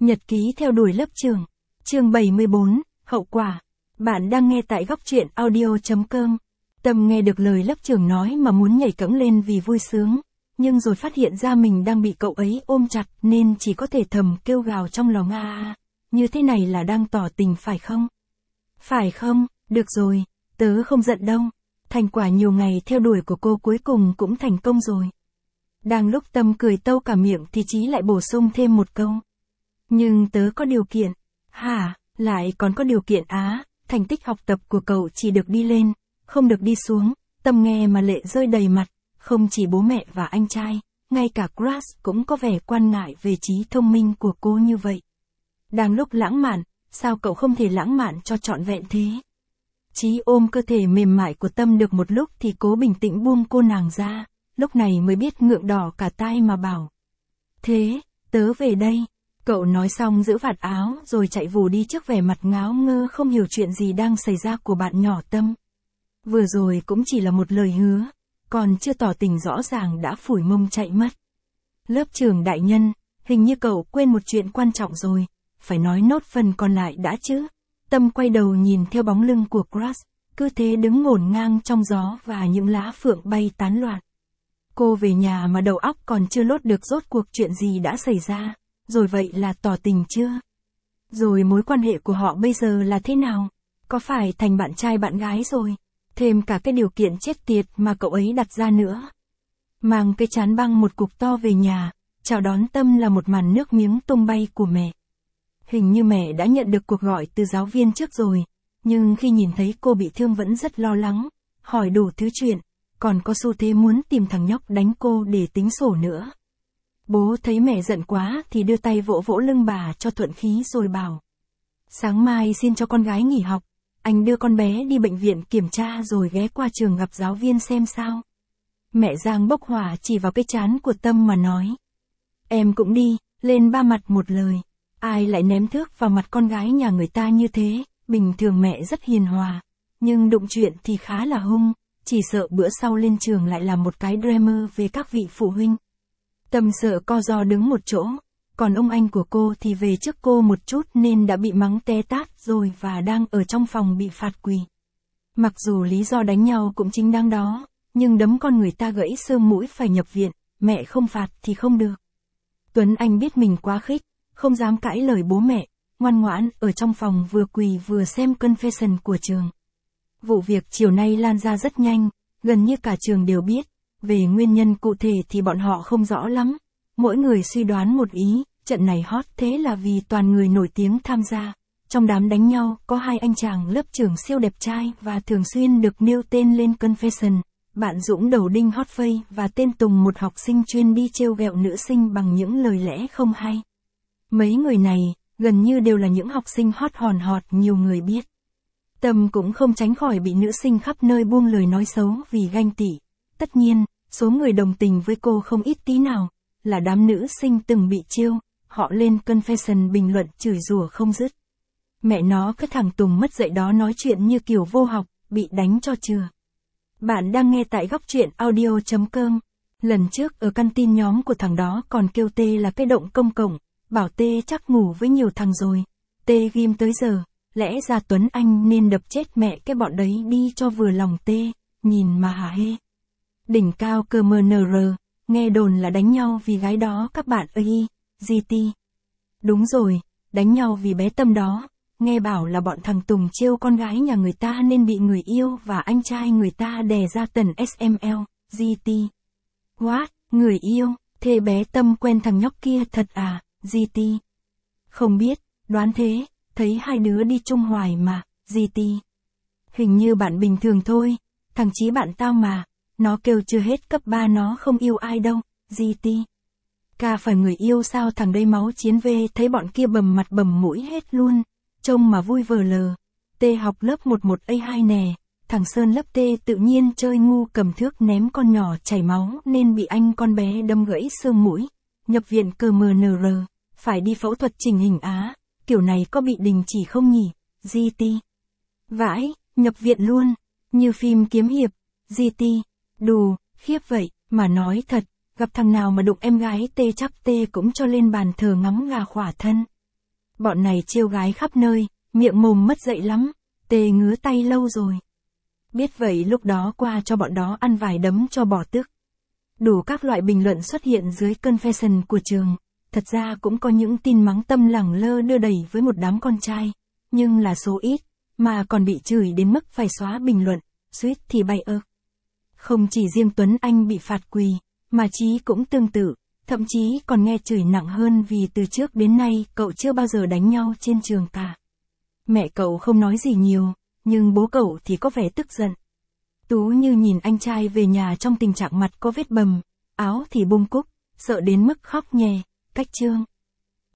Nhật ký theo đuổi lớp trưởng. Chương 74, hậu quả. Bạn đang nghe tại góc truyện audio.com. Tâm nghe được lời lớp trưởng nói mà muốn nhảy cẫng lên vì vui sướng, nhưng rồi phát hiện ra mình đang bị cậu ấy ôm chặt nên chỉ có thể thầm kêu gào trong lòng như thế này là đang tỏ tình phải không? Phải không, được rồi, tớ không giận đâu. Thành quả nhiều ngày theo đuổi của cô cuối cùng cũng thành công rồi. Đang lúc Tâm cười tâu cả miệng thì Chí lại bổ sung thêm một câu. Nhưng tớ có điều kiện. Hả, lại còn có điều kiện thành tích học tập của cậu chỉ được đi lên, không được đi xuống. Tâm nghe mà lệ rơi đầy mặt, không chỉ bố mẹ và anh trai, ngay cả Crush cũng có vẻ quan ngại về trí thông minh của cô như vậy. Đang lúc lãng mạn, sao cậu không thể lãng mạn cho trọn vẹn thế? Chí ôm cơ thể mềm mại của Tâm được một lúc thì cố bình tĩnh buông cô nàng ra, lúc này mới biết ngượng đỏ cả tai mà bảo. Thế, tớ về đây. Cậu nói xong giữ vạt áo rồi chạy vù đi trước vẻ mặt ngáo ngơ không hiểu chuyện gì đang xảy ra của bạn nhỏ Tâm. Vừa rồi cũng chỉ là một lời hứa, còn chưa tỏ tình rõ ràng đã phủi mông chạy mất. Lớp trưởng đại nhân, hình như cậu quên một chuyện quan trọng rồi, phải nói nốt phần còn lại đã chứ. Tâm quay đầu nhìn theo bóng lưng của Crush, cứ thế đứng ngổn ngang trong gió và những lá phượng bay tán loạn. Cô về nhà mà đầu óc còn chưa lốt được rốt cuộc chuyện gì đã xảy ra, rồi vậy là tỏ tình chưa? Rồi mối quan hệ của họ bây giờ là thế nào? Có phải thành bạn trai bạn gái rồi? Thêm cả cái điều kiện chết tiệt mà cậu ấy đặt ra nữa. Mang cái chán băng một cục to về nhà, chào đón Tâm là một màn nước miếng tung bay của mẹ. Hình như mẹ đã nhận được cuộc gọi từ giáo viên trước rồi, nhưng khi nhìn thấy cô bị thương vẫn rất lo lắng, hỏi đủ thứ chuyện, còn có xu thế muốn tìm thằng nhóc đánh cô để tính sổ nữa. Bố thấy mẹ giận quá thì đưa tay vỗ vỗ lưng bà cho thuận khí rồi bảo. Sáng mai xin cho con gái nghỉ học, anh đưa con bé đi bệnh viện kiểm tra rồi ghé qua trường gặp giáo viên xem sao. Mẹ Giang bốc hỏa chỉ vào cái trán của Tâm mà nói. Em cũng đi, lên ba mặt một lời. Ai lại ném thước vào mặt con gái nhà người ta như thế, bình thường mẹ rất hiền hòa, nhưng đụng chuyện thì khá là hung, chỉ sợ bữa sau lên trường lại là một cái drama về các vị phụ huynh. Tâm sợ co ro đứng một chỗ, còn ông anh của cô thì về trước cô một chút nên đã bị mắng té tát rồi và đang ở trong phòng bị phạt quỳ. Mặc dù lý do đánh nhau cũng chính đáng đó, nhưng đấm con người ta gãy xương mũi phải nhập viện, mẹ không phạt thì không được. Tuấn Anh biết mình quá khích, không dám cãi lời bố mẹ, ngoan ngoãn ở trong phòng vừa quỳ vừa xem confession của trường. Vụ việc chiều nay lan ra rất nhanh, gần như cả trường đều biết. Về nguyên nhân cụ thể thì bọn họ không rõ lắm. Mỗi người suy đoán một ý, trận này hot thế là vì toàn người nổi tiếng tham gia. Trong đám đánh nhau, có hai anh chàng lớp trưởng siêu đẹp trai và thường xuyên được nêu tên lên confession. Bạn Dũng đầu đinh hot face và tên Tùng một học sinh chuyên đi trêu ghẹo nữ sinh bằng những lời lẽ không hay. Mấy người này, gần như đều là những học sinh hot hòn hot nhiều người biết. Tâm cũng không tránh khỏi bị nữ sinh khắp nơi buông lời nói xấu vì ganh tị. Tất nhiên, số người đồng tình với cô không ít tí nào, là đám nữ sinh từng bị trêu, họ lên confession bình luận chửi rủa không dứt. Mẹ nó cái thằng Tùng mất dạy đó nói chuyện như kiểu vô học, bị đánh cho chừa. Bạn đang nghe tại góc truyện audio.com. Lần trước ở căn tin nhóm của thằng đó còn kêu T là cái động công cộng, bảo T chắc ngủ với nhiều thằng rồi. T ghim tới giờ, lẽ ra Tuấn Anh nên đập chết mẹ cái bọn đấy đi cho vừa lòng T, nhìn mà hả hê. Đỉnh cao cơ mờ nr, nghe đồn là đánh nhau vì gái đó các bạn ơi, GT. Đúng rồi, đánh nhau vì bé Tâm đó, nghe bảo là bọn thằng Tùng trêu con gái nhà người ta nên bị người yêu và anh trai người ta đè ra tần SML, GT. What, người yêu, thế bé Tâm quen thằng nhóc kia thật à, GT. Không biết, đoán thế, thấy hai đứa đi chung hoài mà, GT. Hình như bạn bình thường thôi, thằng Chí bạn tao mà. Nó kêu chưa hết cấp 3 nó không yêu ai đâu, GT. Ca phải người yêu sao thằng đây máu chiến về thấy bọn kia bầm mặt bầm mũi hết luôn, trông mà vui vờ lờ. T học lớp 11A2 nè, thằng Sơn lớp T tự nhiên chơi ngu cầm thước ném con nhỏ chảy máu nên bị anh con bé đâm gãy xương mũi, nhập viện cơ mờ nr, phải đi phẫu thuật chỉnh hình kiểu này có bị đình chỉ không nhỉ, GT. Vãi, nhập viện luôn, như phim kiếm hiệp, GT. Đù, khiếp vậy, mà nói thật, gặp thằng nào mà đụng em gái T chắc T cũng cho lên bàn thờ ngắm gà khỏa thân. Bọn này trêu gái khắp nơi, miệng mồm mất dạy lắm, tê ngứa tay lâu rồi. Biết vậy lúc đó qua cho bọn đó ăn vài đấm cho bỏ tức. Đủ các loại bình luận xuất hiện dưới confession của trường. Thật ra cũng có những tin mắng Tâm lẳng lơ đưa đẩy với một đám con trai, nhưng là số ít, mà còn bị chửi đến mức phải xóa bình luận, suýt thì bay ơ. Không chỉ riêng Tuấn Anh bị phạt quỳ, mà Chí cũng tương tự, thậm chí còn nghe chửi nặng hơn vì từ trước đến nay cậu chưa bao giờ đánh nhau trên trường cả. Mẹ cậu không nói gì nhiều, nhưng bố cậu thì có vẻ tức giận. Tú Như nhìn anh trai về nhà trong tình trạng mặt có vết bầm, áo thì bung cúc, sợ đến mức khóc nhè, cách chương.